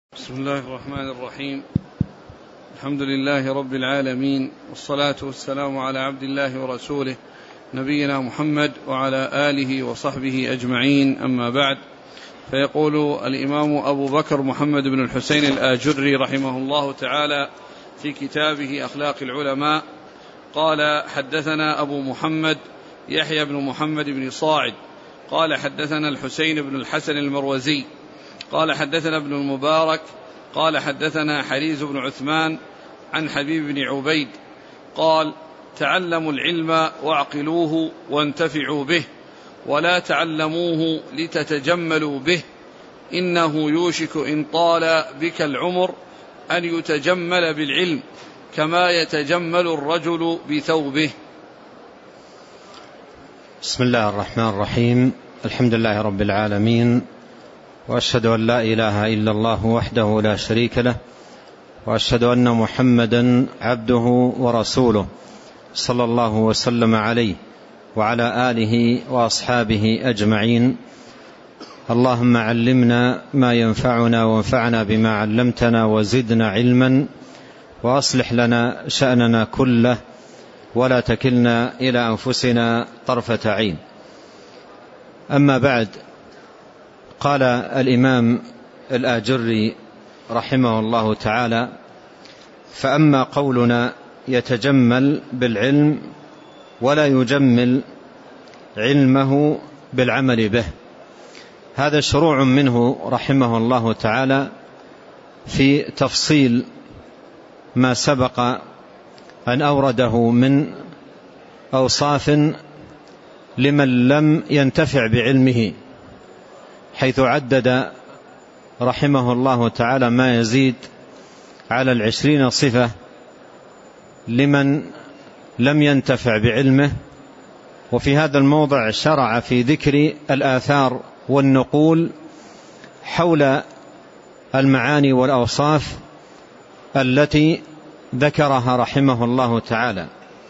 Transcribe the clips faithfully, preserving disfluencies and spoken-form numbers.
بسم الله الرحمن الرحيم. الحمد لله رب العالمين، والصلاة والسلام على عبد الله ورسوله نبينا محمد وعلى آله وصحبه أجمعين، أما بعد. فيقول الإمام أبو بكر محمد بن الحسين الآجري رحمه الله تعالى في كتابه أخلاق العلماء قال: حدثنا أبو محمد يحيى بن محمد بن صاعد قال حدثنا الحسين بن الحسن المروزي قال حدثنا ابن المبارك قال حدثنا حريز بن عثمان عن حبيب بن عبيد قال: تعلموا العلم واعقلوه وانتفعوا به، ولا تعلموه لتتجملوا به، إنه يوشك إن طال بك العمر أن يتجمل بالعلم كما يتجمل الرجل بثوبه. بسم الله الرحمن الرحيم. الحمد لله رب العالمين، وأشهد أن لا إله إلا الله وحده لا شريك له، وأشهد أن محمدا عبده ورسوله صلى الله وسلم عليه وعلى آله وأصحابه أجمعين. اللهم علمنا ما ينفعنا وانفعنا بما علمتنا وزدنا علما، وأصلح لنا شأننا كله، ولا تكلنا إلى أنفسنا طرفة عين. أما بعد، قال الإمام الآجري رحمه الله تعالى: فأما قولنا يتجمل بالعلم ولا يجمل علمه بالعمل به، هذا شروع منه رحمه الله تعالى في تفصيل ما سبق أن أورده من أوصاف لمن لم ينتفع بعلمه، حيث عدد رحمه الله تعالى ما يزيد على العشرين صفة لمن لم ينتفع بعلمه. وفي هذا الموضع شرع في ذكر الآثار والنقول حول المعاني والأوصاف التي ذكرها رحمه الله تعالى،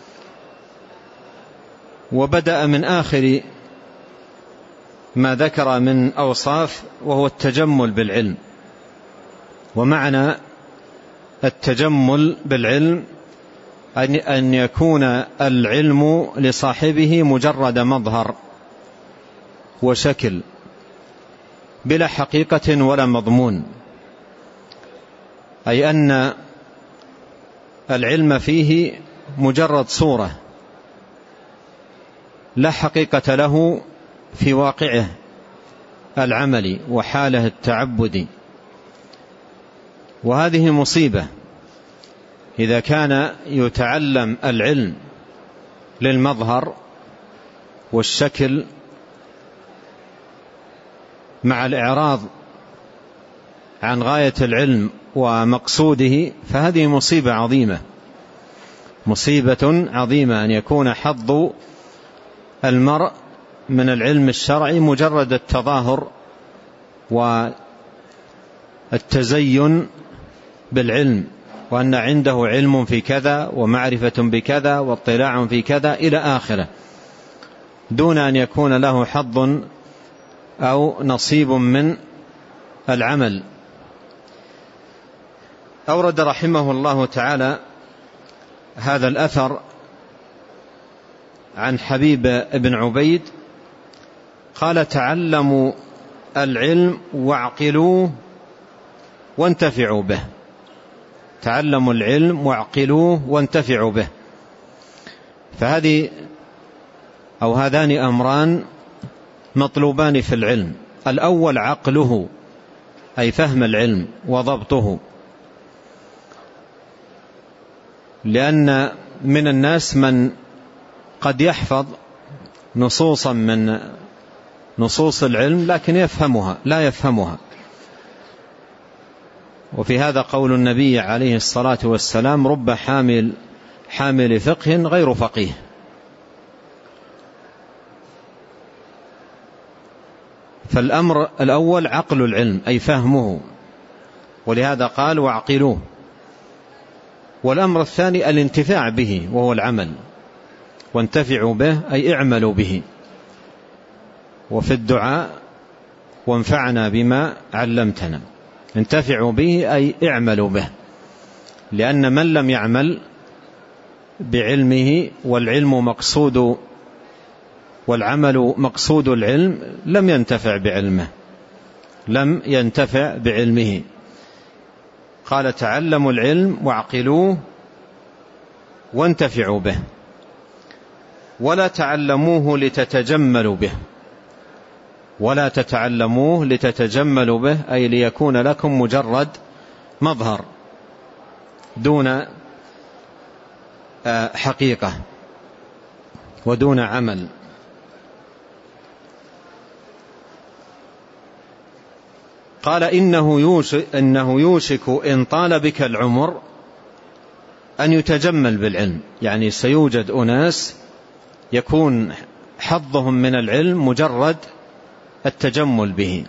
وبدأ من آخر ما ذكر من أوصاف، وهو التجمل بالعلم. ومعنى التجمل بالعلم أن يكون العلم لصاحبه مجرد مظهر وشكل بلا حقيقة ولا مضمون، أي أن العلم فيه مجرد صورة لا حقيقة له في واقعه العملي وحاله التعبدي. وهذه مصيبة إذا كان يتعلم العلم للمظهر والشكل مع الإعراض عن غاية العلم ومقصوده، فهذه مصيبة عظيمة، مصيبة عظيمة أن يكون حظ المرء من العلم الشرعي مجرد التظاهر والتزين بالعلم، وأن عنده علم في كذا ومعرفة بكذا واطلاع في كذا إلى آخره، دون أن يكون له حظ أو نصيب من العمل. أورد رحمه الله تعالى هذا الأثر عن حبيب بن عبيد قال: تعلموا العلم واعقلوه وانتفعوا به. تعلموا العلم واعقلوه وانتفعوا به، فهذه أو هذان أمران مطلوبان في العلم. الأول عقله، أي فهم العلم وضبطه، لأن من الناس من قد يحفظ نصوصا من نصوص العلم لكن يفهمها لا يفهمها. وفي هذا قول النبي عليه الصلاة والسلام: رب حامل حامل فقه غير فقيه. فالأمر الأول عقل العلم، أي فهمه، ولهذا قال: واعقلوه. والأمر الثاني الانتفاع به، وهو العمل. وانتفعوا به أي اعملوا به. وفي الدعاء: وانفعنا بما علمتنا. انتفعوا به أي اعملوا به، لأن من لم يعمل بعلمه والعلم مقصود والعمل مقصود العلم لم ينتفع بعلمه لم ينتفع بعلمه. قال تعلموا العلم واعقلوه وانتفعوا به، ولا تعلموه لتتجملوا به، ولا تتعلموه لتتجملوا به أي ليكون لكم مجرد مظهر دون حقيقة ودون عمل. قال إنه يوشك, إنه يوشك إن طال بك العمر أن يتجمل بالعلم، يعني سيوجد أناس يكون حظهم من العلم مجرد التجمل به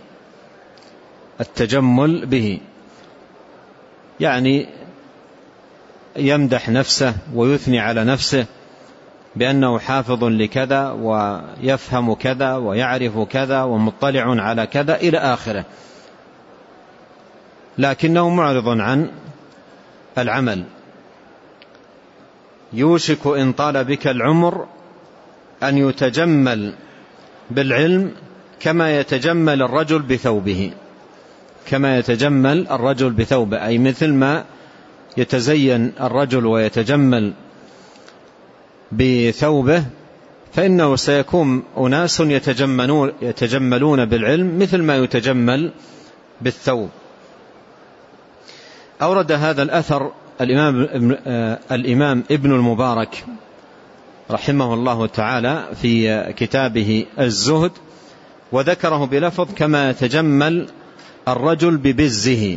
التجمل به يعني يمدح نفسه ويثني على نفسه بأنه حافظ لكذا ويفهم كذا ويعرف كذا ومطلع على كذا إلى آخره، لكنه معرض عن العمل. يوشك إن طال بك العمر أن يتجمل بالعلم كما يتجمل الرجل بثوبه كما يتجمل الرجل بثوبه أي مثل ما يتزين الرجل ويتجمل بثوبه، فإنه سيكون أناس يتجملون, يتجملون بالعلم مثل ما يتجمل بالثوب. أورد هذا الأثر الإمام, الإمام ابن المبارك رحمه الله تعالى في كتابه الزهد، وذكره بلفظ كما يتجمل الرجل ببزه،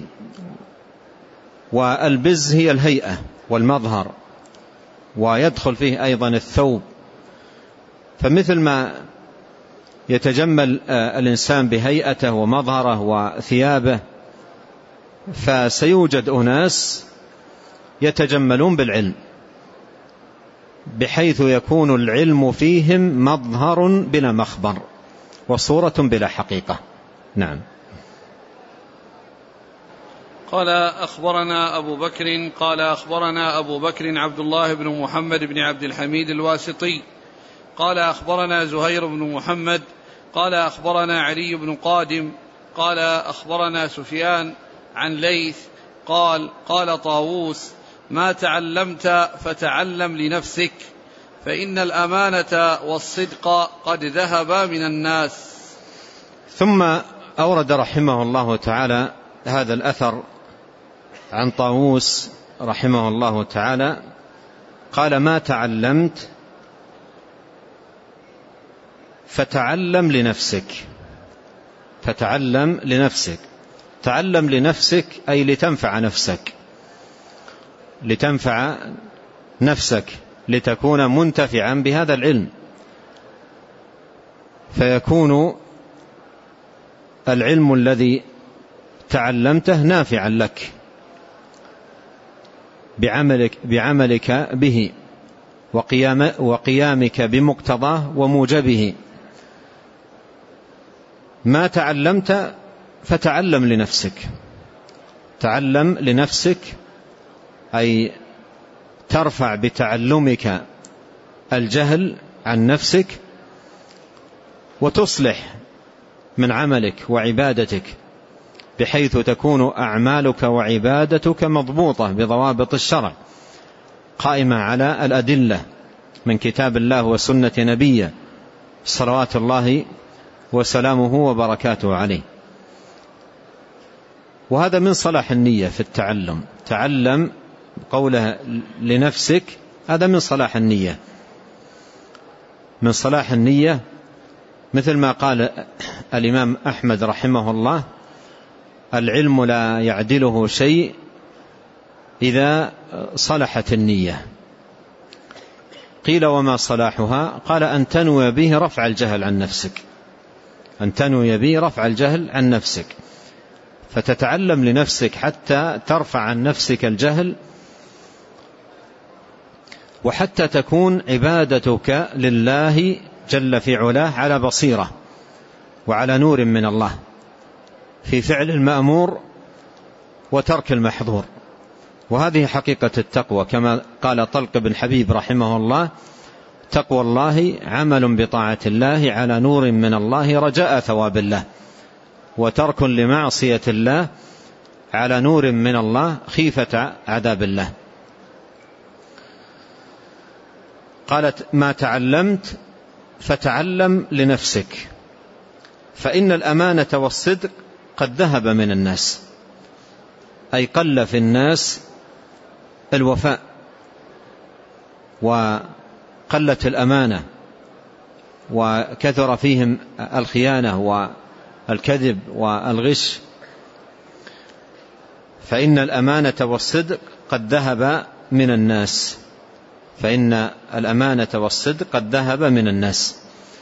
والبز هي الهيئة والمظهر، ويدخل فيه أيضا الثوب. فمثل ما يتجمل الإنسان بهيئته ومظهره وثيابه، فسيوجد أناس يتجملون بالعلم بحيث يكون العلم فيهم مظهر بلا مخبر وصورة بلا حقيقة. نعم. قال أخبرنا أبو بكر قال أخبرنا أبو بكر عبد الله بن محمد بن عبد الحميد الواسطي قال أخبرنا زهير بن محمد قال أخبرنا علي بن قادم قال أخبرنا سفيان عن ليث قال قال طاووس: ما تعلمت فتعلم لنفسك، فإن الأمانة والصدق قد ذهبا من الناس. ثم أورد رحمه الله تعالى هذا الأثر عن طاووس رحمه الله تعالى قال: ما تعلمت فتعلم لنفسك فتعلم لنفسك تعلم لنفسك أي لتنفع نفسك لتنفع نفسك لتكون منتفعا بهذا العلم، فيكون العلم الذي تعلمته نافعا لك بعملك, بعملك به وقيام وقيامك بمقتضاه وموجبه. ما تعلمت فتعلم لنفسك تعلم لنفسك أي ترفع بتعلمك الجهل عن نفسك وتصلح من عملك وعبادتك بحيث تكون أعمالك وعبادتك مضبوطة بضوابط الشرع قائمة على الأدلة من كتاب الله وسنة نبيه صلوات الله وسلامه وبركاته عليه. وهذا من صلاح النية في التعلم. تعلم قوله لنفسك هذا من صلاح النية من صلاح النية مثل ما قال الإمام أحمد رحمه الله: العلم لا يعدله شيء إذا صلحت النية. قيل: وما صلاحها؟ قال: أن تنوي به رفع الجهل عن نفسك أن تنوي به رفع الجهل عن نفسك فتتعلم لنفسك حتى ترفع عن نفسك الجهل، وحتى تكون عبادتك لله جل في علاه على بصيرة وعلى نور من الله في فعل المأمور وترك المحظور. وهذه حقيقة التقوى، كما قال طلق بن حبيب رحمه الله: تقوى الله عمل بطاعة الله على نور من الله رجاء ثواب الله، وترك لمعصية الله على نور من الله خيفة عذاب الله. قالت: ما تعلمت فتعلم لنفسك، فإن الأمانة والصدق قد ذهب من الناس، أي قل في الناس الوفاء، وقلت الأمانة، وكثر فيهم الخيانة والكذب والغش. فإن الأمانة والصدق قد ذهب من الناس فإن الأمانة والصدق قد ذهب من الناس.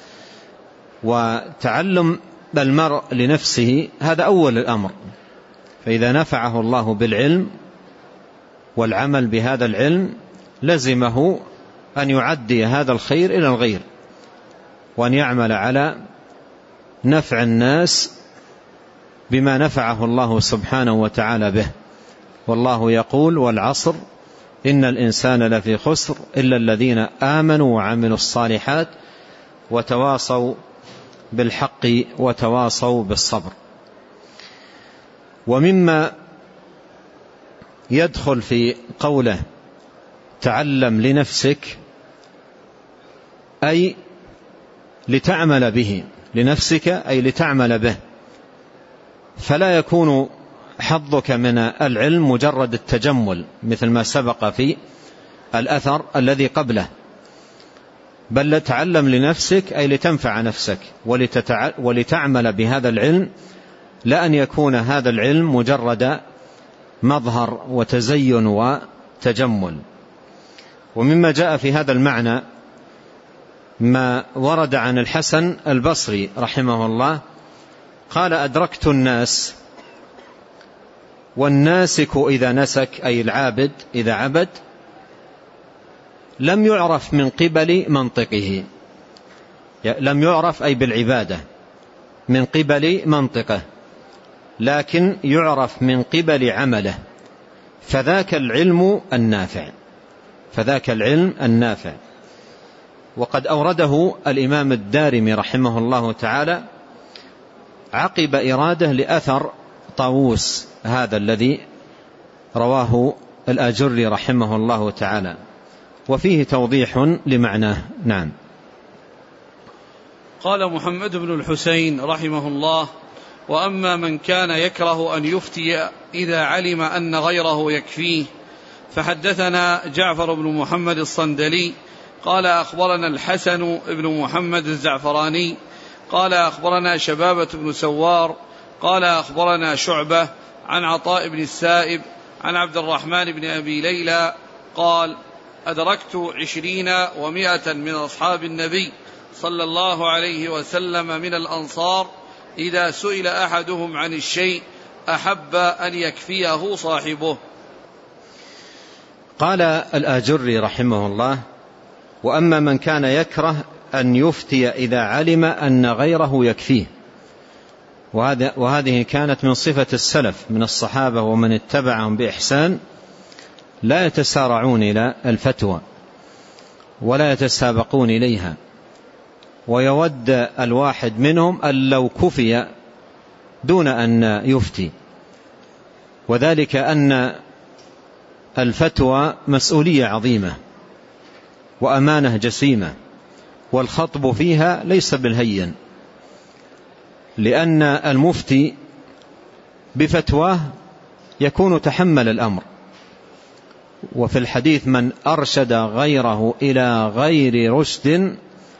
وتعلم المرء لنفسه هذا أول الأمر، فإذا نفعه الله بالعلم والعمل بهذا العلم لزمه أن يعدي هذا الخير إلى الغير، وأن يعمل على نفع الناس بما نفعه الله سبحانه وتعالى به. والله يقول: والعصر إن الإنسان لفي خسر إلا الذين آمنوا وعملوا الصالحات وتواصوا بالحق وتواصوا بالصبر. ومما يدخل في قوله تعلم لنفسك أي لتعمل به، لنفسك أي لتعمل به، فلا يكون حظك من العلم مجرد التجمل مثل ما سبق في الأثر الذي قبله، بل تعلم لنفسك أي لتنفع نفسك ولتتع... ولتعمل بهذا العلم، لا أن يكون هذا العلم مجرد مظهر وتزين وتجمل. ومما جاء في هذا المعنى ما ورد عن الحسن البصري رحمه الله قال: أدركت الناس، والناسك إذا نسك أي العابد إذا عبد لم يعرف من قبل منطقه، لم يعرف أي بالعبادة من قبل منطقه، لكن يعرف من قبل عمله، فذاك العلم النافع فذاك العلم النافع. وقد أورده الإمام الدارمي رحمه الله تعالى عقب إراده لأثر طاووس هذا الذي رواه الآجري رحمه الله تعالى، وفيه توضيح لمعناه. نعم. قال محمد بن الحسين رحمه الله: وأما من كان يكره أن يفتي إذا علم أن غيره يكفيه، فحدثنا جعفر بن محمد الصندلي قال أخبرنا الحسن بن محمد الزعفراني قال أخبرنا شبابة بن سوار قال أخبرنا شعبة عن عطاء بن السائب عن عبد الرحمن بن أبي ليلى قال: أدركت عشرين ومائة من أصحاب النبي صلى الله عليه وسلم من الأنصار إذا سئل أحدهم عن الشيء أحب أن يكفيه صاحبه. قال الآجري رحمه الله: وأما من كان يكره أن يفتي إذا علم أن غيره يكفيه، وهذه كانت من صفة السلف من الصحابة ومن اتبعهم بإحسان، لا يتسارعون إلى الفتوى ولا يتسابقون إليها، ويود الواحد منهم أن لو كفي دون أن يفتي، وذلك أن الفتوى مسؤولية عظيمة وأمانة جسيمة، والخطب فيها ليس بالهين، لأن المفتي بفتواه يكون تحمل الأمر. وفي الحديث: من أرشد غيره إلى غير رشد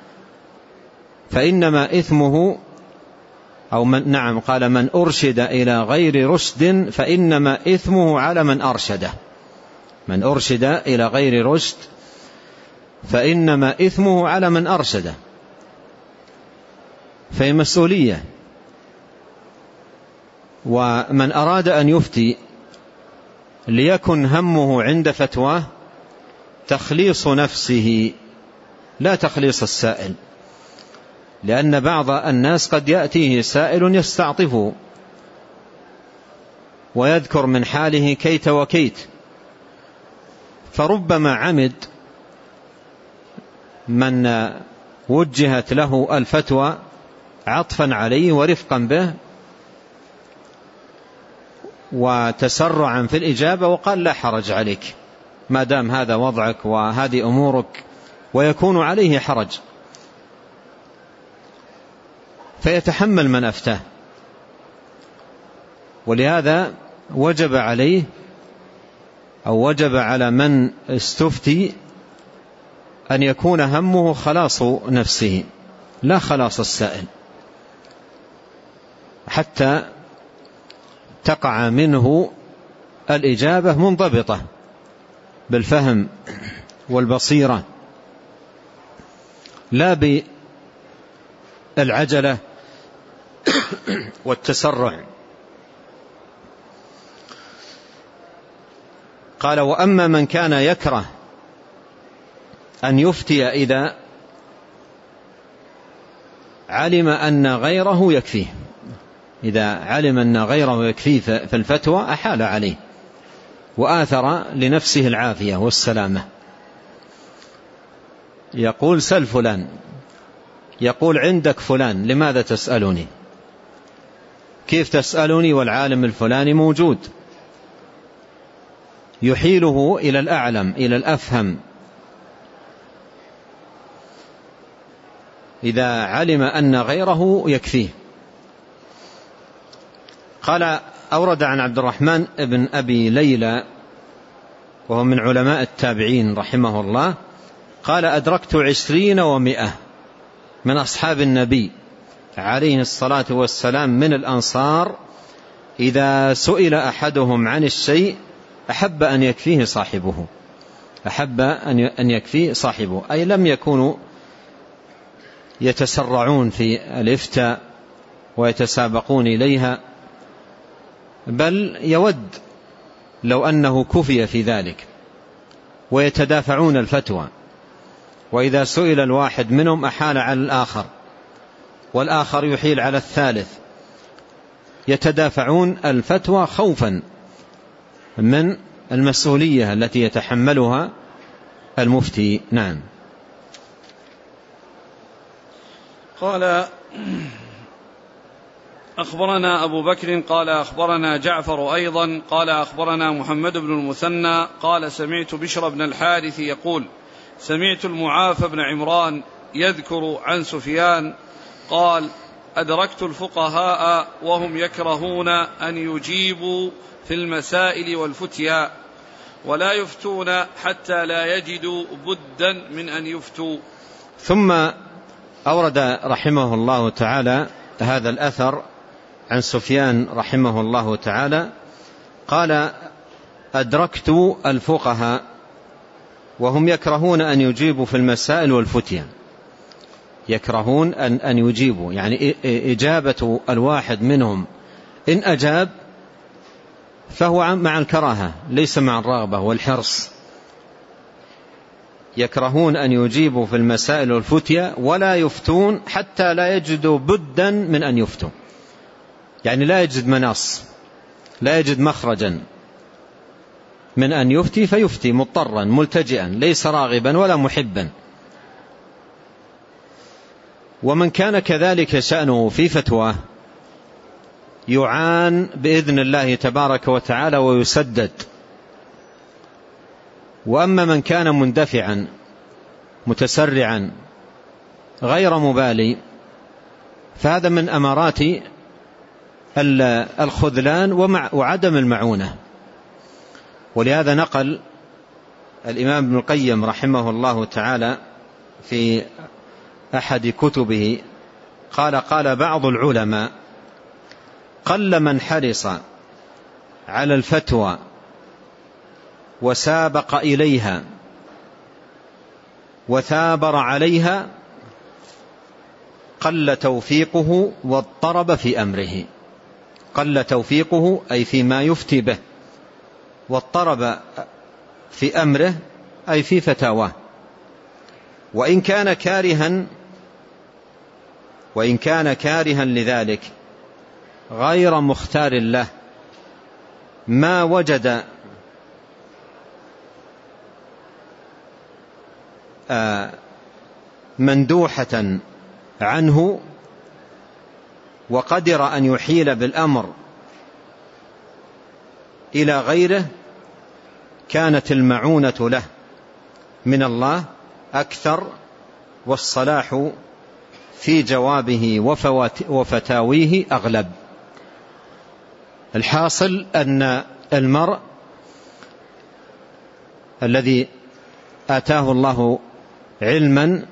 فإنما إثمه، أو من نعم قال: من أرشد إلى غير رشد فإنما إثمه على من أرشده. من أرشد إلى غير رشد فإنما إثمه على من أرشده، فهي مسؤولية. ومن أراد أن يفتي ليكن همه عند فتواه تخليص نفسه لا تخليص السائل، لأن بعض الناس قد يأتيه سائل يستعطفه ويذكر من حاله كيت وكيت، فربما عمد من وجهت له الفتوى عطفا عليه ورفقا به وتسرعا في الإجابة وقال لا حرج عليك ما دام هذا وضعك وهذه أمورك، ويكون عليه حرج فيتحمل من أفتاه. ولهذا وجب عليه أو وجب على من استفتي أن يكون همه خلاص نفسه لا خلاص السائل، حتى تقع منه الإجابة منضبطة بالفهم والبصيرة لا بالعجلة والتسرع. قال: وأما من كان يكره أن يفتي إذا علم أن غيره يكفيه، إذا علم أن غيره يكفيه في الفتوى أحال عليه وآثر لنفسه العافية والسلامة. يقول: سل فلان، يقول: عندك فلان لماذا تسألني؟ كيف تسألني والعالم الفلاني موجود؟ يحيله إلى الأعلم إلى الأفهم. إذا علم أن غيره يكفيه. قال: أورد عن عبد الرحمن بن أبي ليلى وهو من علماء التابعين رحمه الله قال: أدركت عشرين ومئة من أصحاب النبي عليه الصلاة والسلام من الأنصار إذا سئل أحدهم عن الشيء أحب أن يكفيه صاحبه، أحب أن يكفيه صاحبه، أي لم يكونوا يتسرعون في الإفتاء ويتسابقون إليها، بل يود لو أنه كفي في ذلك، ويتدافعون الفتوى، وإذا سئل الواحد منهم أحال على الآخر والآخر يحيل على الثالث، يتدافعون الفتوى خوفا من المسؤولية التي يتحملها المفتي. نعم. قال: أخبرنا أبو بكر قال أخبرنا جعفر أيضا قال أخبرنا محمد بن المثنى قال سمعت بشر بن الحارث يقول: سمعت المعافى بن عمران يذكر عن سفيان قال: أدركت الفقهاء وهم يكرهون أن يجيبوا في المسائل والفتيا ولا يفتون حتى لا يجدوا بدا من أن يفتوا. ثم أورد رحمه الله تعالى هذا الأثر عن سفيان رحمه الله تعالى قال: أدركت الفقهاء وهم يكرهون أن يجيبوا في المسائل والفتيا. يكرهون أن, أن يجيبوا، يعني إجابة الواحد منهم إن أجاب فهو مع الكراهة ليس مع الرغبة والحرص. يكرهون أن يجيبوا في المسائل والفتيا ولا يفتون حتى لا يجدوا بدا من أن يفتوا، يعني لا يجد مناص، لا يجد مخرجا من أن يفتي فيفتي مضطرا ملتجئا ليس راغبا ولا محبا. ومن كان كذلك شأنه في فتواه يعان بإذن الله تبارك وتعالى ويسدد. وأما من كان مندفعا متسرعا غير مبالي فهذا من أمارات الخذلان وعدم المعونة. ولهذا نقل الإمام ابن القيم رحمه الله تعالى في أحد كتبه قال: قال بعض العلماء: قل من حرص على الفتوى وسابق إليها وثابر عليها قل توفيقه واضطرب في أمره. قل توفيقه أي فيما يفتي به، واضطرب في أمره أي في فتاواه. وإن كان كارها وإن كان كارها لذلك غير مختار له ما وجد مندوحة عنه وقدر أن يحيل بالأمر إلى غيره كانت المعونة له من الله أكثر، والصلاح في جوابه وفتاويه أغلب. الحاصل أن المرء الذي آتاه الله علما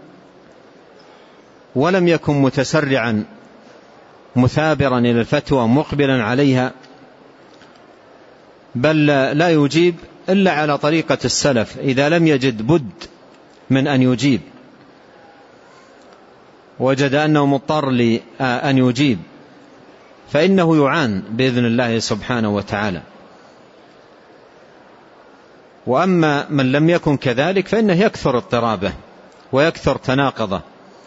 ولم يكن متسرعا مثابرا إلى الفتوى مقبلا عليها، بل لا يجيب إلا على طريقة السلف إذا لم يجد بد من أن يجيب، وجد أنه مضطر لأن يجيب، فإنه يعان بإذن الله سبحانه وتعالى. وأما من لم يكن كذلك فإنه يكثر اضطرابه ويكثر تناقضه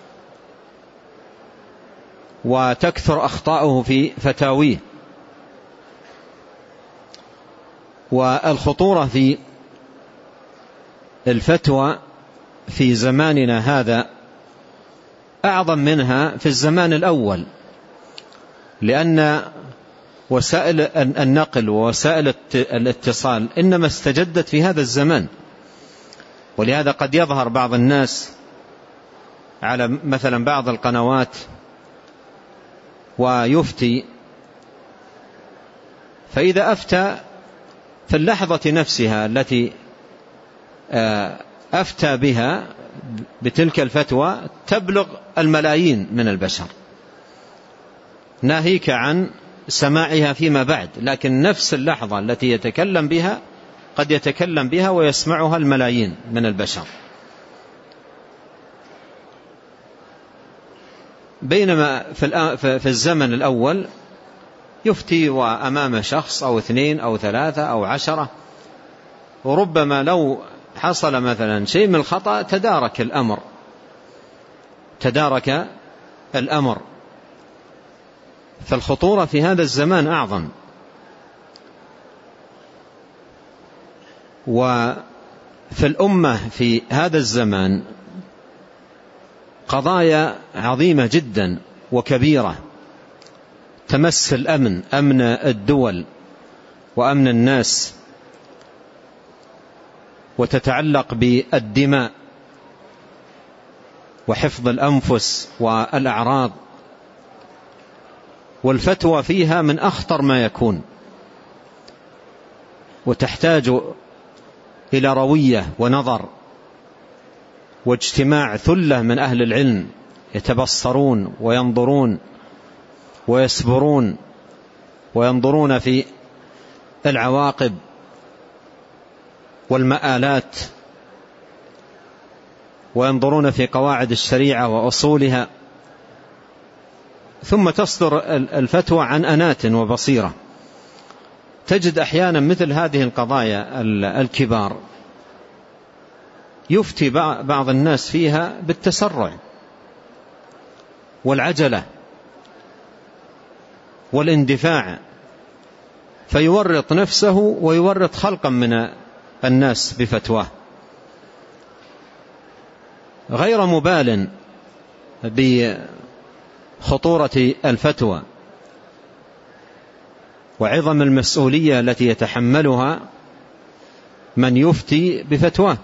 وتكثر أخطاؤه في فتاويه. والخطورة في الفتوى في زماننا هذا أعظم منها في الزمان الأول، لأن وسائل النقل ووسائل الاتصال إنما استجدت في هذا الزمان. ولهذا قد يظهر بعض الناس على مثلا بعض القنوات ويفتي، فإذا أفتى في اللحظة نفسها التي أفتى بها بتلك الفتوى تبلغ الملايين من البشر، ناهيك عن سماعها فيما بعد، لكن نفس اللحظة التي يتكلم بها قد يتكلم بها ويسمعها الملايين من البشر. بينما في الزمن الأول يفتي وأمام شخص أو اثنين أو ثلاثة أو عشرة، وربما لو حصل مثلا شيء من الخطأ تدارك الأمر تدارك الأمر فالخطورة في هذا الزمان أعظم. وفي الأمة في هذا الزمان قضايا عظيمة جدا وكبيرة تمس الأمن، أمن الدول وأمن الناس، وتتعلق بالدماء وحفظ الأنفس والأعراض، والفتوى فيها من أخطر ما يكون، وتحتاج إلى روية ونظر واجتماع ثلة من أهل العلم يتبصرون وينظرون ويسبرون وينظرون في العواقب والمآلات، وينظرون في قواعد الشريعة وأصولها، ثم تصدر الفتوى عن أنات وبصيرة. تجد أحيانا مثل هذه القضايا الكبار يفتي بعض الناس فيها بالتسرع والعجلة والاندفاع، فيورط نفسه ويورط خلقا من الناس بفتواه، غير مبال بخطورة الفتوى وعظم المسؤولية التي يتحملها من يفتي بفتواه.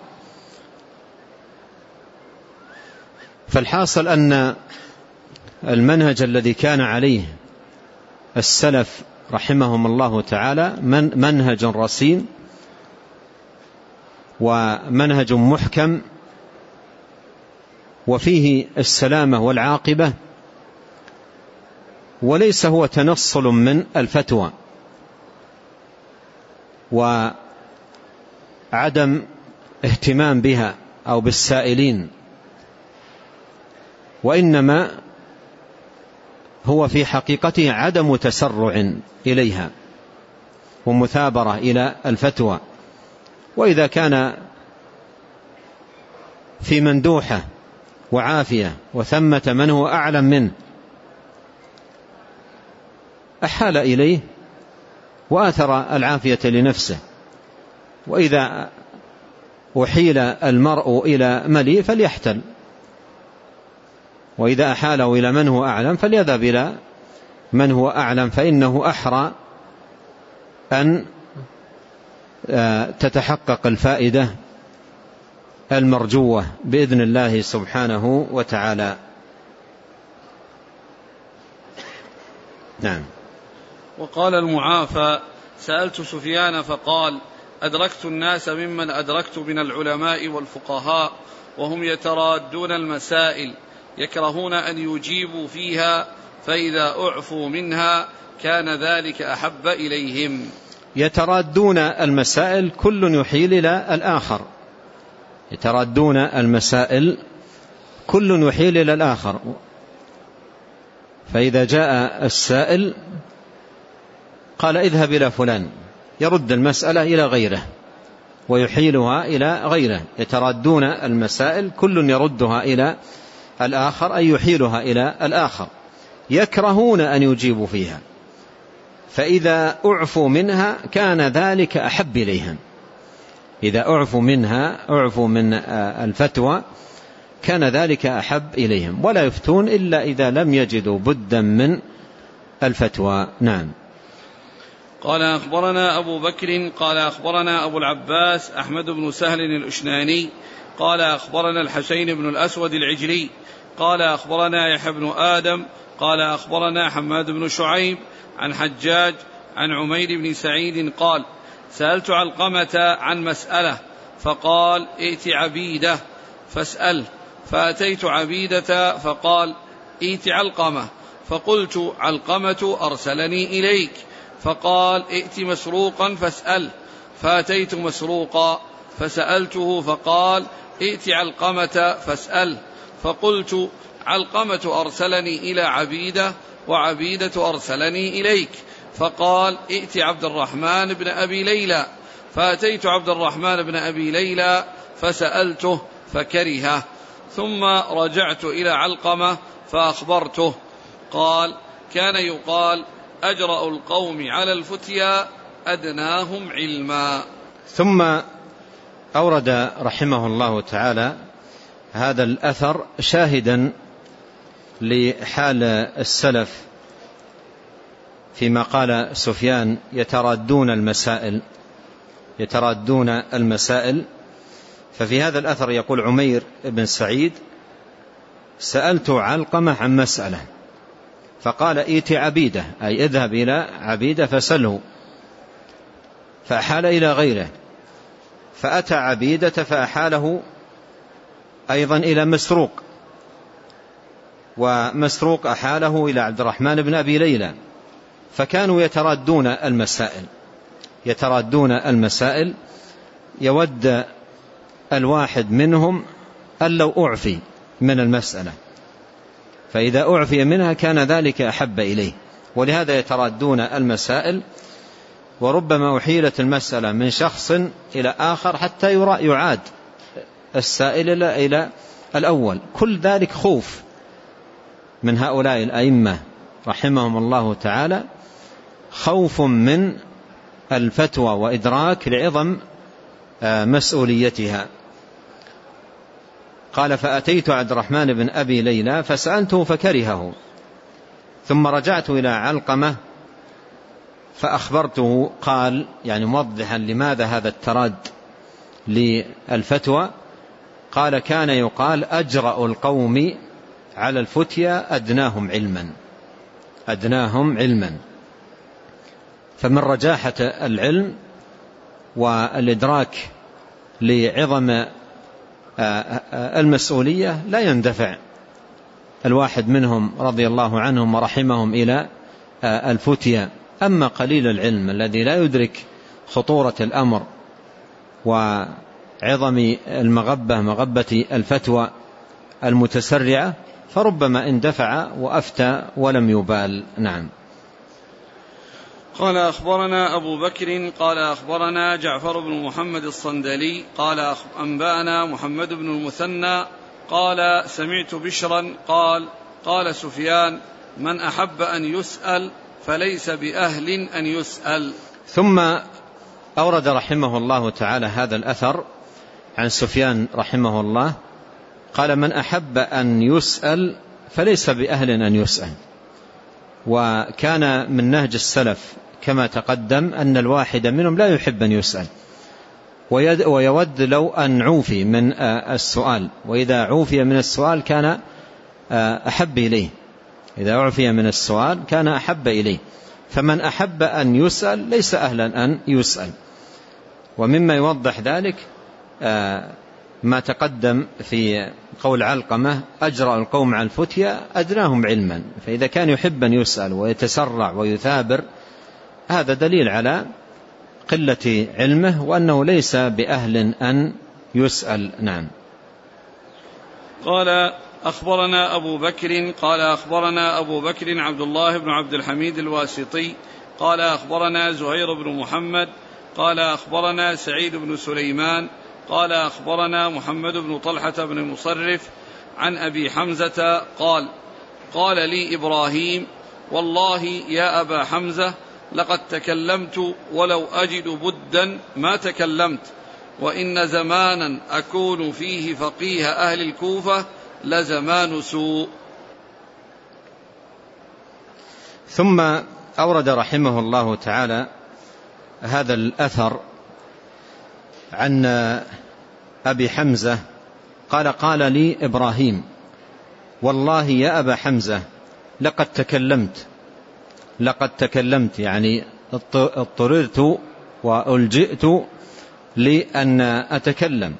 فالحاصل أن المنهج الذي كان عليه السلف رحمهم الله تعالى من منهج رصين ومنهج محكم، وفيه السلامة والعاقبة، وليس هو تنصل من الفتوى وعدم اهتمام بها أو بالسائلين، وإنما هو في حقيقته عدم تسرع إليها ومثابرة إلى الفتوى. وإذا كان في مندوحة وعافية وثمة من هو أعلم منه أحال إليه وآثر العافية لنفسه. وإذا أحيل المرء إلى مليء فليحتل، وإذا أحاله إلى من هو أعلم فليذهب إلى من هو أعلم، فإنه أحرى أن تتحقق الفائدة المرجوة بإذن الله سبحانه وتعالى. نعم. وقال المعافى: سألت سفيان فقال: أدركت الناس ممن أدركت من العلماء والفقهاء وهم يترادون المسائل يكرهون أن يجيبوا فيها، فإذا أعفوا منها كان ذلك أحب إليهم. يترادون المسائل كل يحيل إلى الآخر، يترادون المسائل كل يحيل إلى الآخر، فإذا جاء السائل قال اذهب إلى فلان، يرد المسألة إلى غيره ويحيلها إلى غيره. يترادون المسائل كل يردها إلى الآخر أي يحيلها إلى الآخر، يكرهون أن يجيبوا فيها، فإذا أعفوا منها كان ذلك أحب إليهم. إذا أعفوا منها أعفوا من الفتوى كان ذلك أحب إليهم، ولا يفتون إلا إذا لم يجدوا بدا من الفتوى. نعم. قال أخبرنا أبو بكر قال أخبرنا أبو العباس أحمد بن سهل الأشناني قال أخبرنا الحسين بن الأسود العجلي قال أخبرنا يحيى بن آدم قال أخبرنا حماد بن شعيب عن حجاج عن عمير بن سعيد قال: سألت علقمة عن مسألة فقال: ائت عبيدة فاسأل، فأتيت عبيدة فقال: ائت علقمة، فقلت: علقمة أرسلني إليك، فقال: ائت مسروقا فاسأل، فأتيت مسروقا فسألته فقال: ائت علقمة فاسأل، فقلت: علقمة أرسلني إلى عبيدة وعبيدة أرسلني إليك، فقال: ائت عبد الرحمن بن أبي ليلى، فأتيت عبد الرحمن بن أبي ليلى فسألته فكرهه، ثم رجعت إلى علقمة فأخبرته، قال: كان يقال: أجرأ القوم على الفتيا أدناهم علما. ثم أورد رحمه الله تعالى هذا الأثر شاهدا لحال السلف فيما قال سفيان: يترادون المسائل يترادون المسائل ففي هذا الأثر يقول عمير بن سعيد: سألت علقمة عن مسألة فقال: ائت عبيدة، أي اذهب إلى عبيدة فسله، فأحال إلى غيره، فأتى عبيدة فأحاله أيضا إلى مسروق، ومسروق أحاله إلى عبد الرحمن بن أبي ليلى، فكانوا يترادون المسائل يترادون المسائل يود الواحد منهم أن لو أعفي من المسألة، فإذا أعفي منها كان ذلك أحب إليه، ولهذا يترادون المسائل. وربما أحيلت المسألة من شخص إلى آخر حتى يعاد السائل إلى الأول، كل ذلك خوف من هؤلاء الأئمة رحمهم الله تعالى، خوف من الفتوى وإدراك لعظم مسؤوليتها. قال: فأتيت عبد الرحمن بن أبي ليلى فسألته فكرهه، ثم رجعت إلى علقمة فأخبرته، قال يعني موضحا لماذا هذا التراد للفتوى، قال: كان يقال: أجرأ القوم على الفتيا أدناهم علما أدناهم علما فمن رجاحة العلم والإدراك لعظم المسؤولية لا يندفع الواحد منهم رضي الله عنهم ورحمهم إلى الفتيا. أما قليل العلم الذي لا يدرك خطورة الأمر وعظم المغبة مغبة الفتوى المتسرعة فربما اندفع وأفتى ولم يبال. نعم. قال: أخبرنا أبو بكر قال أخبرنا جعفر بن محمد الصندلي قال أنبأنا محمد بن المثنى قال: سمعت بشرا قال: قال سفيان: من أحب أن يسأل فليس بأهل أن يسأل. ثم أورد رحمه الله تعالى هذا الأثر عن سفيان رحمه الله قال: من أحب أن يسأل فليس بأهل أن يسأل. وكان من نهج السلف كما تقدم أن الواحد منهم لا يحب أن يسأل، ويود لو أن عوفي من السؤال، وإذا عوفي من السؤال كان أحب إليه، إذا عوفي من السؤال كان أحب إليه. فمن أحب أن يسأل ليس أهلا أن يسأل. ومما يوضح ذلك ما تقدم في قول علقمة: أجرأ القوم على الفتيا أدناهم علما. فإذا كان يحب أن يسأل ويتسرع ويثابر هذا دليل على قلة علمه وأنه ليس بأهل أن يسأل. نعم. قال: أخبرنا أبو بكر قال أخبرنا أبو بكر عبد الله بن عبد الحميد الواسطي قال أخبرنا زهير بن محمد قال أخبرنا سعيد بن سليمان قال أخبرنا محمد بن طلحة بن مصرف عن أبي حمزة قال: قال لي إبراهيم: والله يا أبا حمزة لقد تكلمت ولو أجد بدا ما تكلمت، وإن زمانا أكون فيه فقيه أهل الكوفة لزمان سوء. ثم أورد رحمه الله تعالى هذا الأثر عن أبي حمزة قال: قال لي إبراهيم: والله يا أبا حمزة لقد تكلمت لقد تكلمت يعني اضطررت وألجئت لأن أتكلم،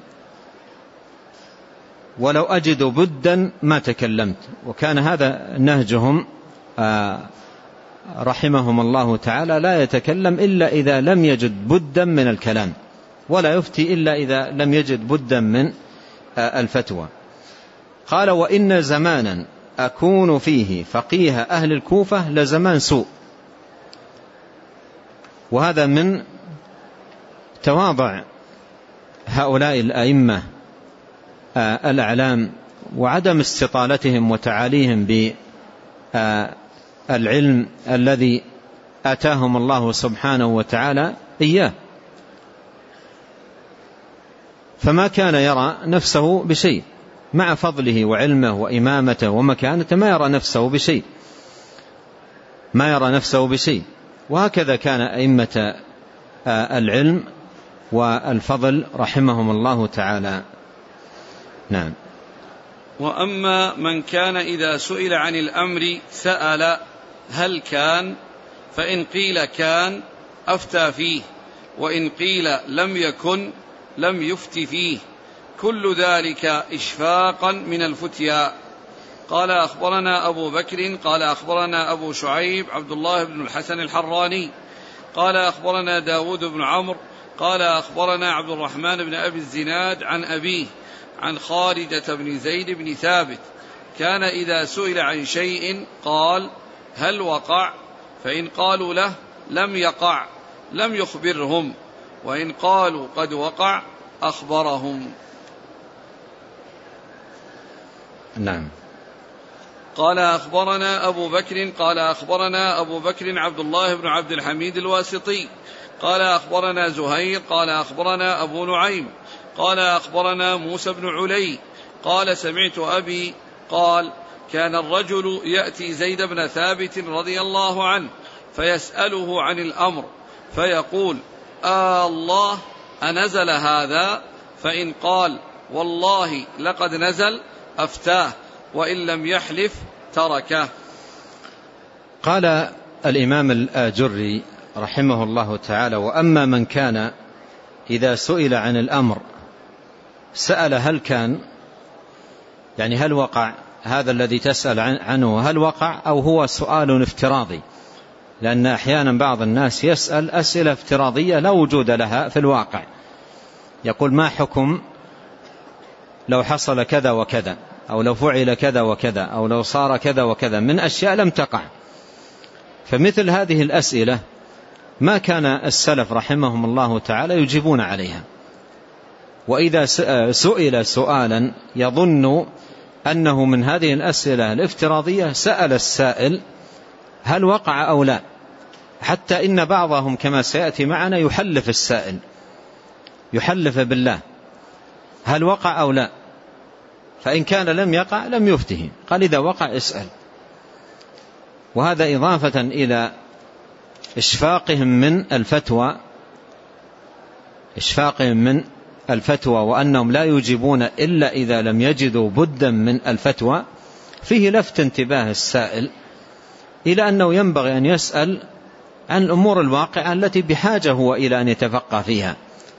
ولو أجد بدا ما تكلمت. وكان هذا نهجهم رحمهم الله تعالى، لا يتكلم إلا إذا لم يجد بدا من الكلام، ولا يفتي إلا إذا لم يجد بدا من الفتوى. قال: وإن زمانا أكون فيه فقيه أهل الكوفة لزمان سوء. وهذا من تواضع هؤلاء الأئمة الأعلام وعدم استطالتهم وتعاليهم بالعلم الذي آتاهم الله سبحانه وتعالى إياه. فما كان يرى نفسه بشيء مع فضله وعلمه وإمامته ومكانته، ما يرى نفسه بشيء ما يرى نفسه بشيء وهكذا كان أئمة العلم والفضل رحمهم الله تعالى. نعم. وأما من كان إذا سئل عن الأمر سأل هل كان، فإن قيل كان أفتى فيه، وإن قيل لم يكن لم يفت فيه، كل ذلك إشفاقا من الفتيا. قال: أخبرنا أبو بكر قال أخبرنا أبو شعيب عبد الله بن الحسن الحراني قال أخبرنا داود بن عمرو قال أخبرنا عبد الرحمن بن أبي الزناد عن أبيه عن خالدة بن زيد بن ثابت كان إذا سئل عن شيء قال: هل وقع؟ فإن قالوا له لم يقع لم يخبرهم، وإن قالوا قد وقع أخبرهم. نعم. قال: أخبرنا أبو بكر قال أخبرنا أبو بكر عبد الله بن عبد الحميد الواسطي قال أخبرنا زهير قال أخبرنا أبو نعيم قال أخبرنا موسى بن علي قال: سمعت أبي قال: كان الرجل يأتي زيد بن ثابت رضي الله عنه فيسأله عن الأمر فيقول: آه الله أنزل هذا؟ فإن قال: والله لقد نزل أفتاه، وإن لم يحلف تركه. قال الإمام الآجري رحمه الله تعالى: وأما من كان إذا سئل عن الأمر سأل هل كان، يعني هل وقع هذا الذي تسأل عنه هل وقع، أو هو سؤال افتراضي، لأن أحيانا بعض الناس يسأل أسئلة افتراضية لا وجود لها في الواقع. يقول: ما حكم لو حصل كذا وكذا، أو لو فعل كذا وكذا، أو لو صار كذا وكذا، من أشياء لم تقع. فمثل هذه الأسئلة ما كان السلف رحمهم الله تعالى يجيبون عليها. وإذا سئل سؤالا يظن أنه من هذه الأسئلة الافتراضية سأل السائل هل وقع أو لا، حتى إن بعضهم كما سيأتي معنا يحلف السائل، يحلف بالله هل وقع أو لا، فإن كان لم يقع لم يفته، قال إذا وقع اسأل. وهذا إضافة إلى إشفاقهم من الفتوى، إشفاقهم من الفتوى وأنهم لا يجيبون إلا إذا لم يجدوا بدا من الفتوى، فيه لفت انتباه السائل إلى أنه ينبغي أن يسأل عن الأمور الواقعة التي بحاجة هو إلى أن يتفقه فيها.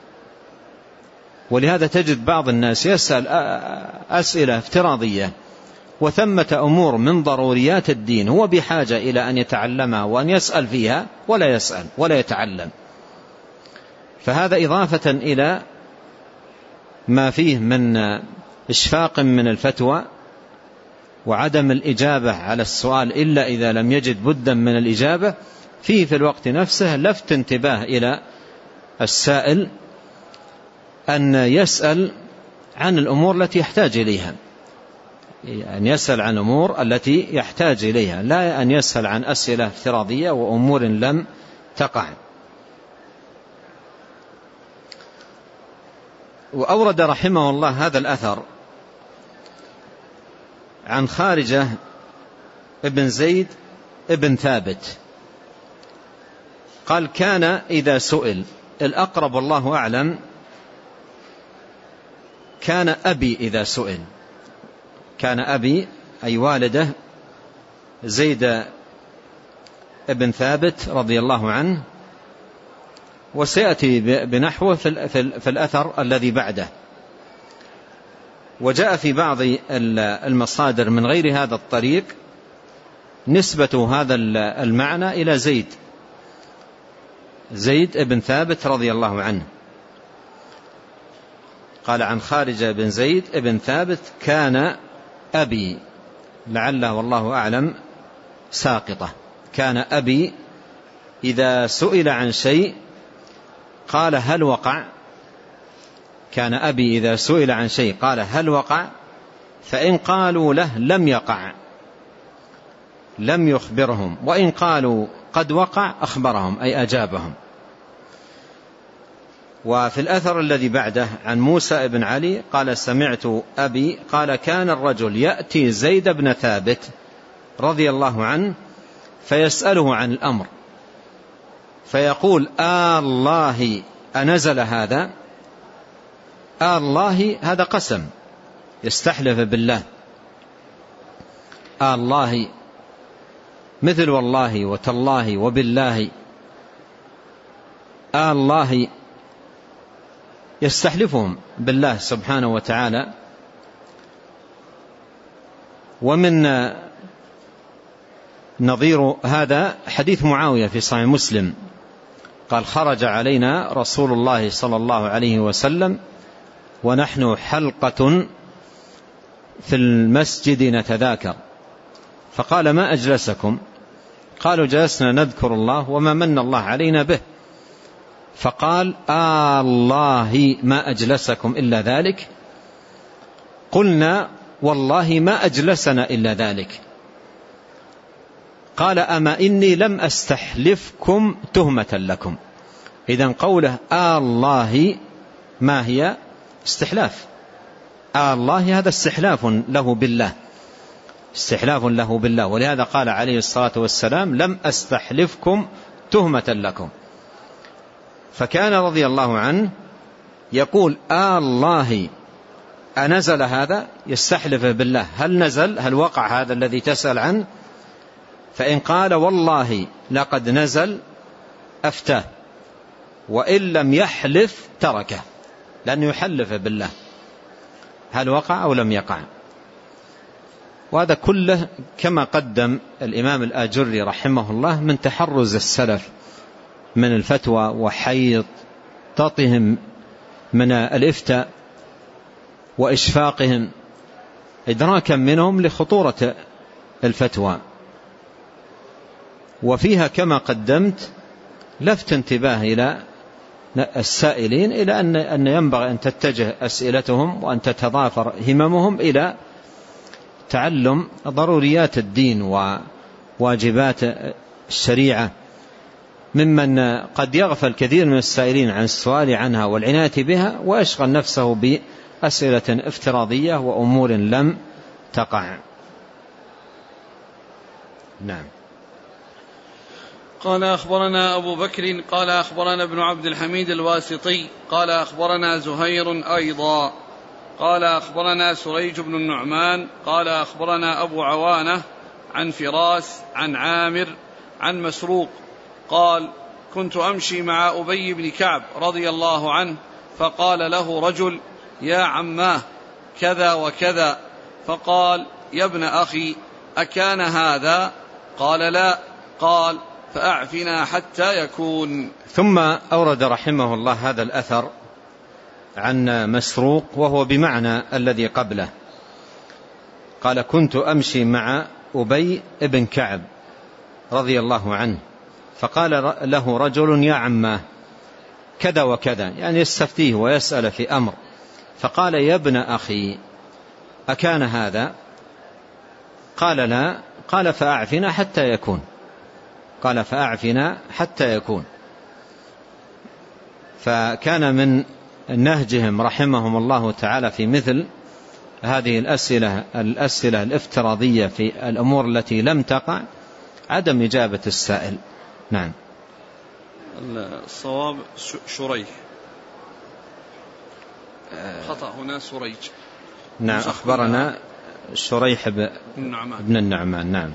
ولهذا تجد بعض الناس يسأل أسئلة افتراضية وثمة أمور من ضروريات الدين هو بحاجة إلى أن يتعلمها وأن يسأل فيها ولا يسأل ولا يتعلم. فهذا إضافة إلى ما فيه من إشفاق من الفتوى وعدم الإجابة على السؤال إلا إذا لم يجد بدا من الإجابة، فيه في الوقت نفسه لفت انتباه إلى السائل أن يسأل عن الأمور التي يحتاج إليها، أن يسأل عن أمور التي يحتاج إليها، لا أن يسأل عن أسئلة افتراضية وأمور لم تقع. وأورد رحمه الله هذا الأثر عن خارجة ابن زيد ابن ثابت قال كان إذا سئل، الأقرب الله أعلم كان أبي إذا سئل، كان أبي أي والده زيد ابن ثابت رضي الله عنه، وسيأتي بنحوه في الأثر الذي بعده. وجاء في بعض المصادر من غير هذا الطريق نسبة هذا المعنى إلى زيد زيد ابن ثابت رضي الله عنه. قال عن خارجة بن زيد ابن ثابت كان أبي، لعله والله أعلم ساقطة، كان أبي إذا سئل عن شيء قال هل وقع، كان أبي إذا سئل عن شيء قال هل وقع، فإن قالوا له لم يقع لم يخبرهم، وإن قالوا قد وقع أخبرهم أي أجابهم. وفي الأثر الذي بعده عن موسى بن علي قال سمعت أبي قال كان الرجل يأتي زيد بن ثابت رضي الله عنه فيسأله عن الأمر فيقول آه الله أنزل هذا، آه الله هذا قسم يستحلف بالله، آه الله مثل والله وتالله وبالله، آه الله يستحلفهم بالله سبحانه وتعالى. ومن نظير هذا حديث معاوية في صحيح مسلم قال خرج علينا رسول الله صلى الله عليه وسلم ونحن حلقة في المسجد نتذاكر، فقال ما أجلسكم؟ قالوا جلسنا نذكر الله وما من الله علينا به، فقال آه الله ما أجلسكم إلا ذلك، قلنا والله ما أجلسنا إلا ذلك، قال أما إني لم أستحلفكم تهمة لكم. إذن قوله آه الله ما هي استحلاف، آه الله هذا استحلاف له بالله، استحلاف له بالله، ولهذا قال عليه الصلاة والسلام لم أستحلفكم تهمة لكم. فكان رضي الله عنه يقول آه الله أنزل هذا، يستحلف بالله هل نزل، هل وقع هذا الذي تسأل عنه، فإن قال والله لقد نزل أفتاه، وإن لم يحلف تركه، لأنه يحلف بالله هل وقع أو لم يقع. وهذا كله كما قدم الإمام الآجري رحمه الله من تحرز السلف من الفتوى وحيطتهم من الإفتاء وإشفاقهم إدراكا منهم لخطورة الفتوى. وفيها كما قدمت لفت انتباه إلى السائلين إلى أن ينبغي أن تتجه أسئلتهم وأن تتضافر هممهم إلى تعلم ضروريات الدين وواجبات الشريعة ممن قد يغفل كثير من السائلين عن السؤال عنها والعناية بها ويشغل نفسه بأسئلة افتراضية وأمور لم تقع. نعم. قال أخبرنا أبو بكر قال أخبرنا ابن عبد الحميد الواسطي قال أخبرنا زهير أيضا قال أخبرنا سريج بن النعمان قال أخبرنا أبو عوانة عن فراس عن عامر عن مسروق قال كنت أمشي مع أبي بن كعب رضي الله عنه فقال له رجل يا عماه كذا وكذا، فقال يا ابن أخي أكان هذا؟ قال لا. قال فأعفنا حتى يكون. ثم أورد رحمه الله هذا الأثر عن مسروق وهو بمعنى الذي قبله. قال كنت أمشي مع أبي بن كعب رضي الله عنه فقال له رجل يا عماه كذا وكذا، يعني يستفتيه ويسأل في أمر، فقال يا ابن أخي أكان هذا؟ قال لا. قال فأعفنا حتى يكون. قال فأعفنا حتى يكون. فكان من نهجهم رحمهم الله تعالى في مثل هذه الأسئلة الأسئلة الافتراضية في الأمور التي لم تقع عدم إجابة السائل. نعم. الصواب شريح، خطأ هنا سريج. نعم. أخبرنا شريح بن النعمان. نعم.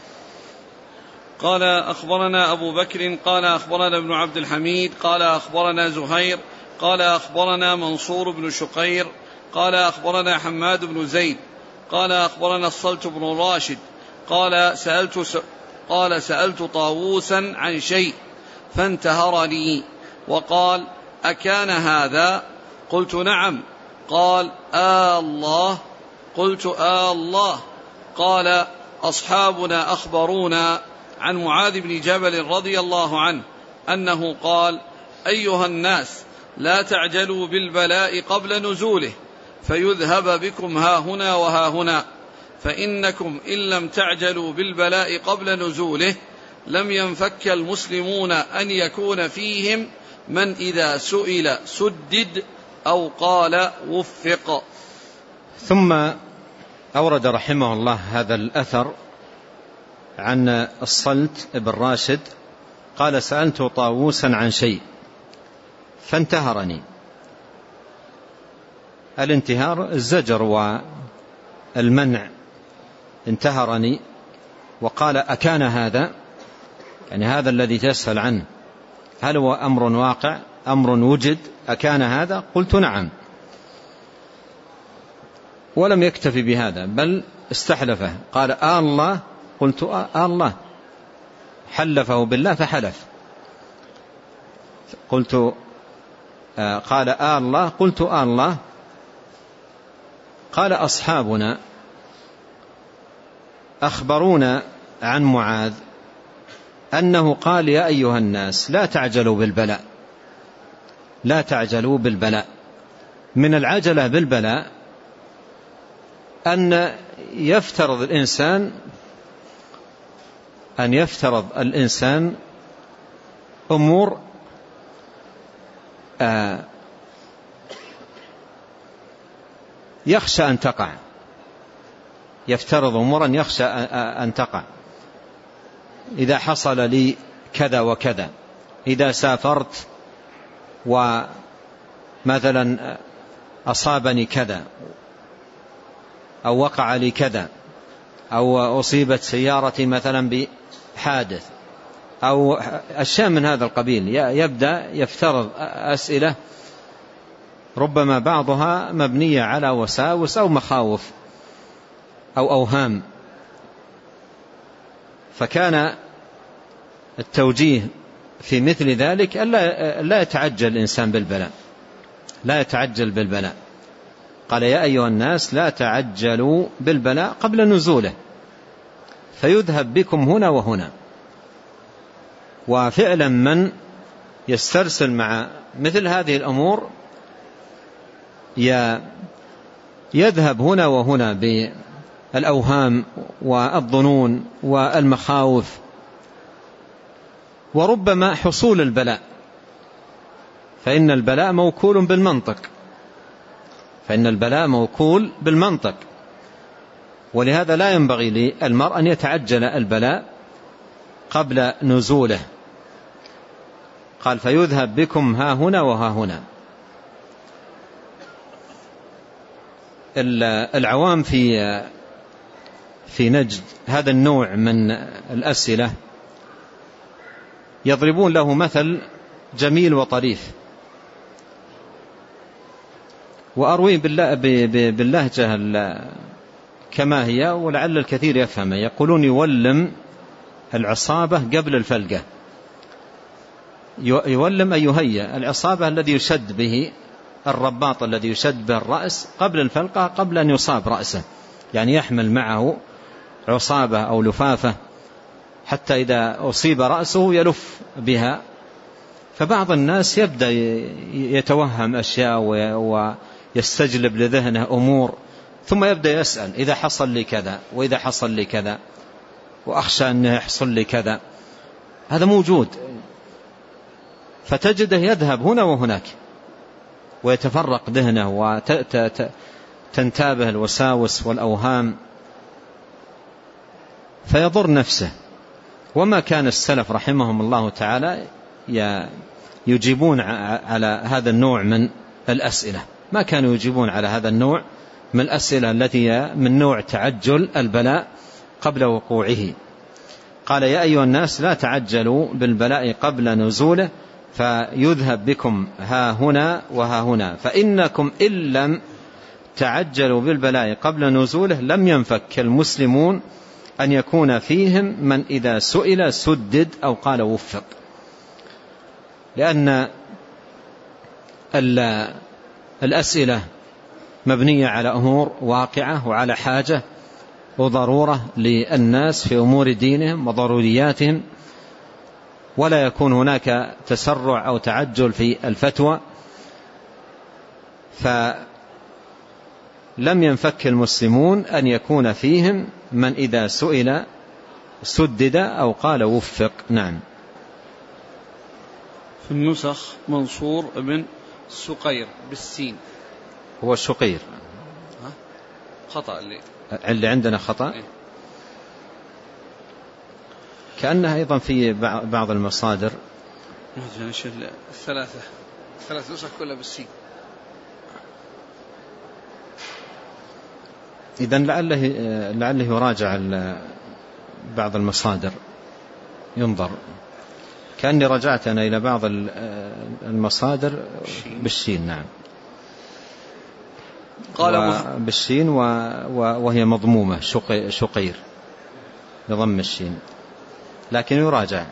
قال أخبرنا أبو بكر قال أخبرنا ابن عبد الحميد قال أخبرنا زهير قال أخبرنا منصور بن شقير قال أخبرنا حماد بن زيد قال أخبرنا الصلت بن راشد قال سألت س... قال سألت طاووسا عن شيء فانتهرني وقال أكان هذا؟ قلت نعم. قال آه الله؟ قلت آه الله. قال أصحابنا أخبرونا عن معاذ بن جبل رضي الله عنه أنه قال أيها الناس لا تعجلوا بالبلاء قبل نزوله فيذهب بكم ها هنا وها هنا، فإنكم إن لم تعجلوا بالبلاء قبل نزوله لم ينفك المسلمون أن يكون فيهم من إذا سئل سدد أو قال وفق. ثم أورد رحمه الله هذا الأثر عن الصلت بن راشد قال سألت طاووسا عن شيء فانتهرني. الانتهار الزجر والمنع. انتهرني وقال أكان هذا؟ يعني هذا الذي تسأل عنه هل هو أمر واقع أمر وجد؟ أكان هذا؟ قلت نعم. ولم يكتفي بهذا بل استحلفه قال آه الله؟ قلت آه الله. حلفه بالله فحلف. قلت آه قال آه الله؟ قلت آه الله. قال أصحابنا أخبرونا عن معاذ أنه قال يا أيها الناس لا تعجلوا بالبلاء لا تعجلوا بالبلاء. من العجلة بالبلاء أن يفترض الإنسان أن يفترض الإنسان أمور آه يخشى أن تقع. يفترض أمورا يخشى أن تقع. إذا حصل لي كذا وكذا، إذا سافرت ومثلا أصابني كذا أو وقع لي كذا أو أصيبت سيارتي مثلا بحادث أو أشياء من هذا القبيل، يبدأ يفترض أسئلة ربما بعضها مبنية على وساوس أو مخاوف أو أوهام. فكان التوجيه في مثل ذلك لا يتعجل الإنسان بالبلاء لا يتعجل بالبلاء. قال يا أيها الناس لا تعجلوا بالبلاء قبل نزوله فيذهب بكم هنا وهنا. وفعلا من يسترسل مع مثل هذه الأمور يذهب هنا وهنا بالأوهام والظنون والمخاوف وربما حصول البلاء، فإن البلاء موكول بالمنطق فإن البلاء موكول بالمنطق ولهذا لا ينبغي للمرء أن يتعجل البلاء قبل نزوله. قال فيذهب بكم ها هنا وها هنا. العوام في في نجد هذا النوع من الأسئلة يضربون له مثل جميل وطريف، وأروي باللهجة كما هي ولعل الكثير يفهمه. يقولون يولم العصابة قبل الفلقة. يولم أي يهيأ العصابة الذي يشد به الرباط الذي يشد به الرأس قبل الفلقة، قبل أن يصاب رأسه، يعني يحمل معه عصابة أو لفافة حتى إذا أصيب رأسه يلف بها. فبعض الناس يبدأ يتوهم أشياء ويستجلب لذهنه أمور، ثم يبدأ يسأل إذا حصل لي كذا وإذا حصل لي كذا وأخشى أن يحصل لي كذا. هذا موجود، فتجده يذهب هنا وهناك ويتفرق ذهنه وتنتابه الوساوس والأوهام فيضر نفسه. وما كان السلف رحمهم الله تعالى يجيبون على هذا النوع من الأسئلة، ما كانوا يجيبون على هذا النوع من الأسئلة التي من نوع تعجل البلاء قبل وقوعه. قال يا أيها الناس لا تعجلوا بالبلاء قبل نزوله فيذهب بكم ها هنا وها هنا، فإنكم إن لم تعجلوا بالبلاء قبل نزوله لم ينفك المسلمون أن يكون فيهم من إذا سئل سدد أو قال وفق. لأن الأسئلة مبنية على أمور واقعة وعلى حاجة وضرورة للناس في أمور دينهم وضرورياتهم، ولا يكون هناك تسرع أو تعجل في الفتوى. فلم ينفك المسلمون أن يكون فيهم من إذا سئل سدد أو قال وفق. نعم. في النسخ منصور بن سقير بالسين، هو الشقير. خطأ اللي, اللي عندنا خطأ. إيه؟ كأنها أيضا في بعض المصادر الثلاثة الثلاث نسخ كلها بالسين. إذن لعله لعله يراجع بعض المصادر ينظر. كأني رجعت أنا إلى بعض المصادر بالشين. نعم. قال بالشين وهي مضمومة شقير بضم الشين، لكن يراجع.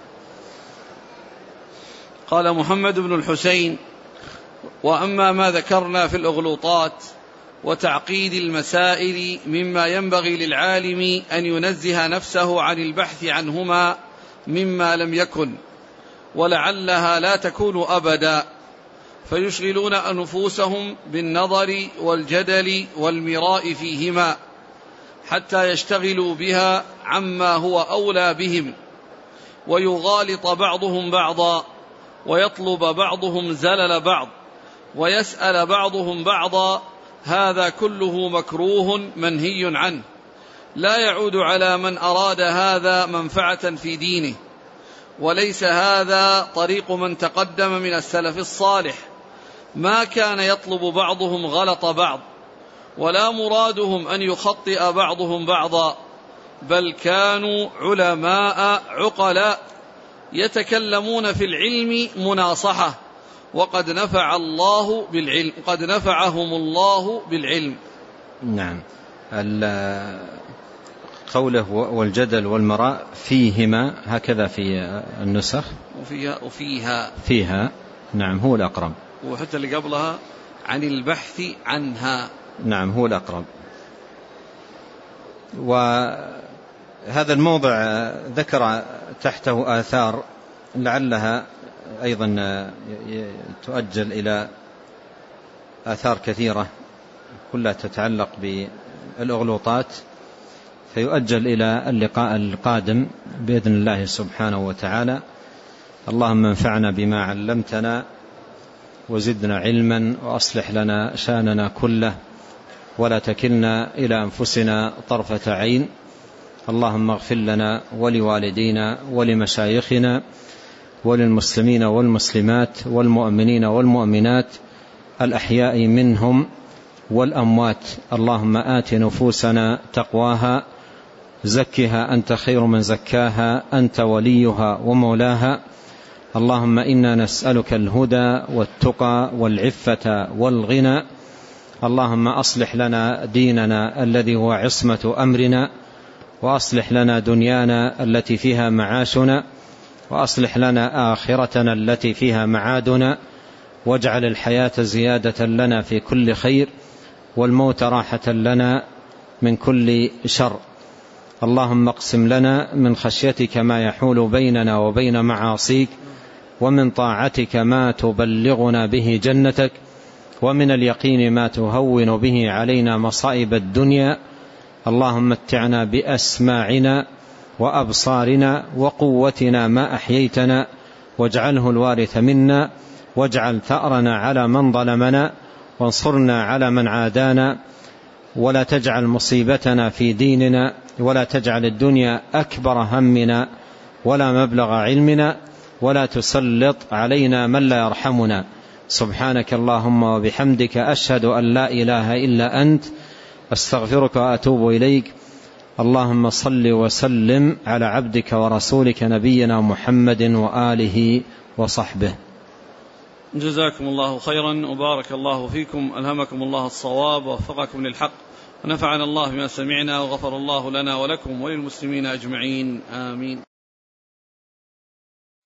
قال محمد بن الحسين وأما ما ذكرنا في الأغلوطات وتعقيد المسائل مما ينبغي للعالم أن ينزه نفسه عن البحث عنهما مما لم يكن ولعلها لا تكون أبدا، فيشغلون أنفسهم بالنظر والجدل والمراء فيهما حتى يشتغلوا بها عما هو أولى بهم، ويغالط بعضهم بعضا ويطلب بعضهم زلل بعض ويسأل بعضهم بعضا، هذا كله مكروه منهي عنه، لا يعود على من أراد هذا منفعة في دينه، وليس هذا طريق من تقدم من السلف الصالح، ما كان يطلب بعضهم غلط بعض ولا مرادهم أن يخطئ بعضهم بعضا، بل كانوا علماء عقلاء يتكلمون في العلم مناصحة، وقد نفع الله بالعلم قد نفعهم الله بالعلم. نعم. قوله والجدل والمراء فيهما هكذا في النسخ وفيها وفيها فيها. نعم هو الأقرب، وحتى اللي قبلها عن البحث عنها. نعم هو الأقرب. وهذا الموضع ذكر تحته آثار لعلها أيضا تؤجل إلى آثار كثيرة كلها تتعلق بالأغلوطات، فيؤجل إلى اللقاء القادم بإذن الله سبحانه وتعالى. اللهم انفعنا بما علمتنا وزدنا علما، وأصلح لنا شأننا كله، ولا تكلنا إلى أنفسنا طرفة عين. اللهم اغفر لنا ولوالدينا ولمشايخنا وللمسلمين والمسلمات والمؤمنين والمؤمنات الأحياء منهم والأموات. اللهم آت نفوسنا تقواها، زكها أنت خير من زكاها، أنت وليها ومولاها. اللهم إنا نسألك الهدى والتقى والعفة والغنى. اللهم أصلح لنا ديننا الذي هو عصمة أمرنا، وأصلح لنا دنيانا التي فيها معاشنا، وأصلح لنا آخرتنا التي فيها معادنا، واجعل الحياة زيادة لنا في كل خير، والموت راحة لنا من كل شر. اللهم اقسم لنا من خشيتك ما يحول بيننا وبين معاصيك، ومن طاعتك ما تبلغنا به جنتك، ومن اليقين ما تهون به علينا مصائب الدنيا. اللهم متعنا بأسماعنا وأبصارنا وقوتنا ما أحييتنا، واجعله الوارث منا، واجعل ثأرنا على من ظلمنا، وانصرنا على من عادانا، ولا تجعل مصيبتنا في ديننا، ولا تجعل الدنيا أكبر همنا ولا مبلغ علمنا، ولا تسلط علينا من لا يرحمنا. سبحانك اللهم وبحمدك، أشهد أن لا إله إلا أنت، أستغفرك وأتوب إليك. اللهم صل وسلم على عبدك ورسولك نبينا محمد وآله وصحبه. جزاكم الله خيرا وبارك الله فيكم، ألهمكم الله الصواب ووفقكم للحق، ونفعنا الله بما سمعنا، وغفر الله لنا ولكم وللمسلمين أجمعين، آمين.